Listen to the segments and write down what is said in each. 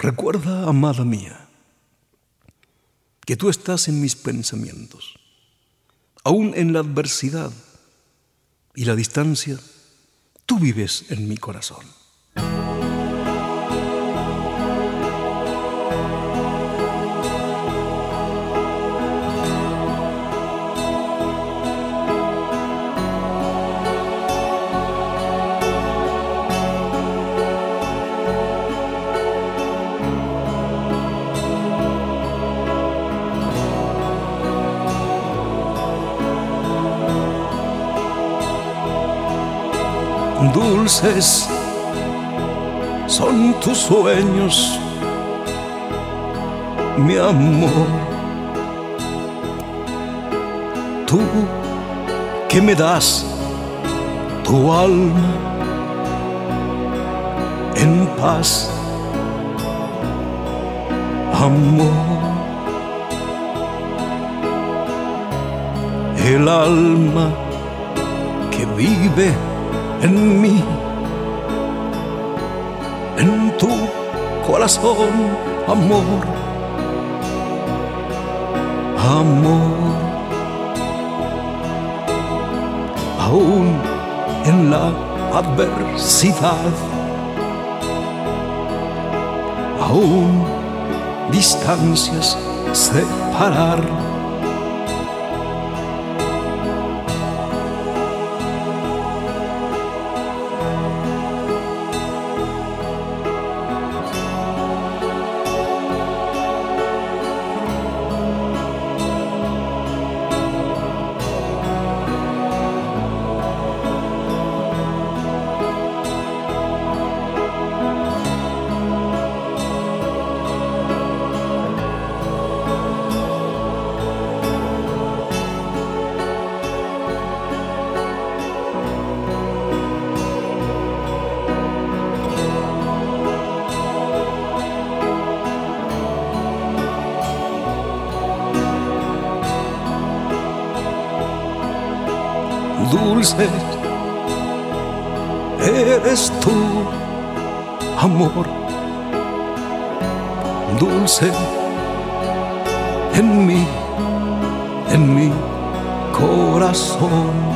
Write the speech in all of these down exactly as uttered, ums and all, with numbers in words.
Recuerda, amada mía, que tú estás en mis pensamientos, aún en la adversidad y la distancia, tú vives en mi corazón. Dulces son tus sueños, mi amor. Tú que me das tu alma en paz, amor. El alma que vive en mí, en tu corazón, amor, amor. Aún en la adversidad, aún distancias separar, dulce eres tú, amor, dulce en mí, en mi corazón.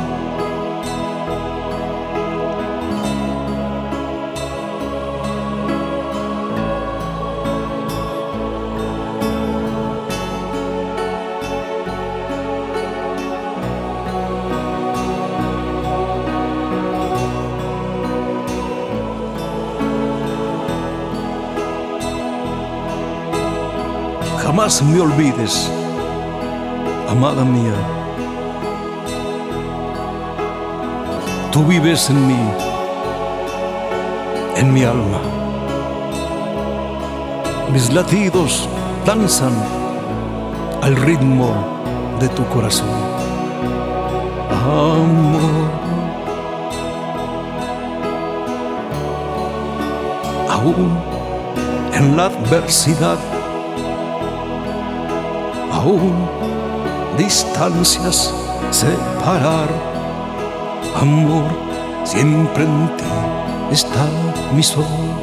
Jamás me olvides, amada mía. Tú vives en mí, en mi alma. Mis latidos danzan al ritmo de tu corazón, amor. Aún en la adversidad, aún distancias separar, amor, siempre en ti está mi sol.